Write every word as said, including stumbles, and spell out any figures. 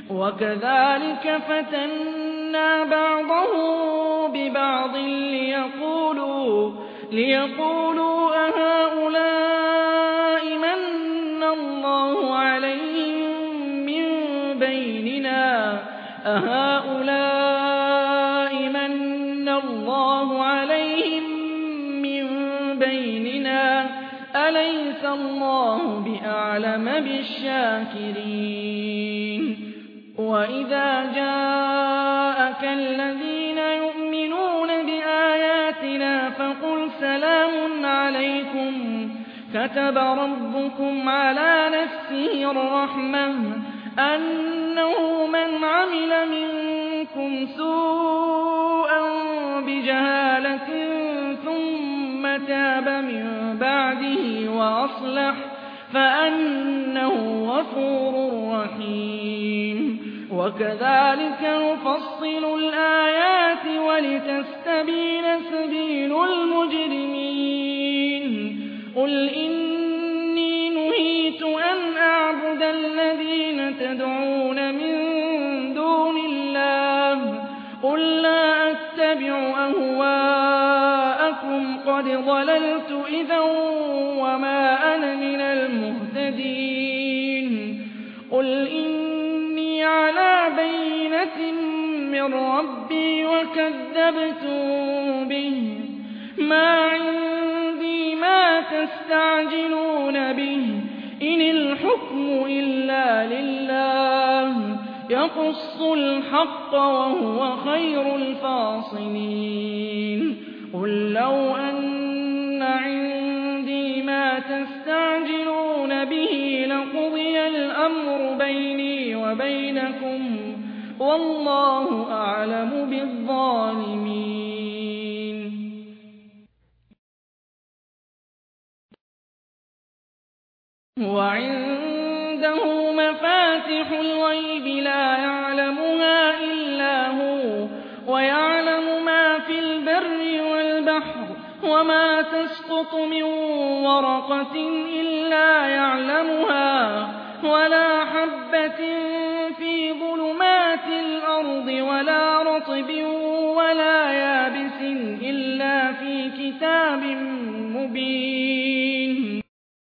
وكذلك فتنا بعضهم ببعض ليقولوا, ليقولوا أهؤلاء من الله عليهم من بيننا أهؤلاء من الله عليهم من بيننا أليس الله بأعلم بالشاكرين وإذا جاءك الذين يؤمنون بآياتنا فقل سلام عليكم كتب ربكم على نفسه الرحمة أنه من عمل منكم سوءا بجهالة ثم تاب من بعده وأصلح فأنه غفور رحيم وكذلك نفصل الآيات ولتستبين سبيل المجرمين قل إني نهيت أن أعبد الذين تدعون من دون الله قل لا أتبع أهواءكم قد ضللت إذا وما أنا من المهتدين قل إني على بينة من ربي وكذبتم به ما عندي ما تستعجلون به إن الحكم إلا لله يقص الحق وهو خير الفاصلين قل لو أن عندي ما تستعجلون به لقضي الأمر بيني وبينكم والله أعلم بالظالمين وعنده مفاتح الغيب لا يعلمها إلا هو ويعلم ما في البر والبحر وما تسقط من ورقة إلا يعلمها ولا حبة في ظلمات الأرض ولا رطب ولا يابس إلا في كتاب مبين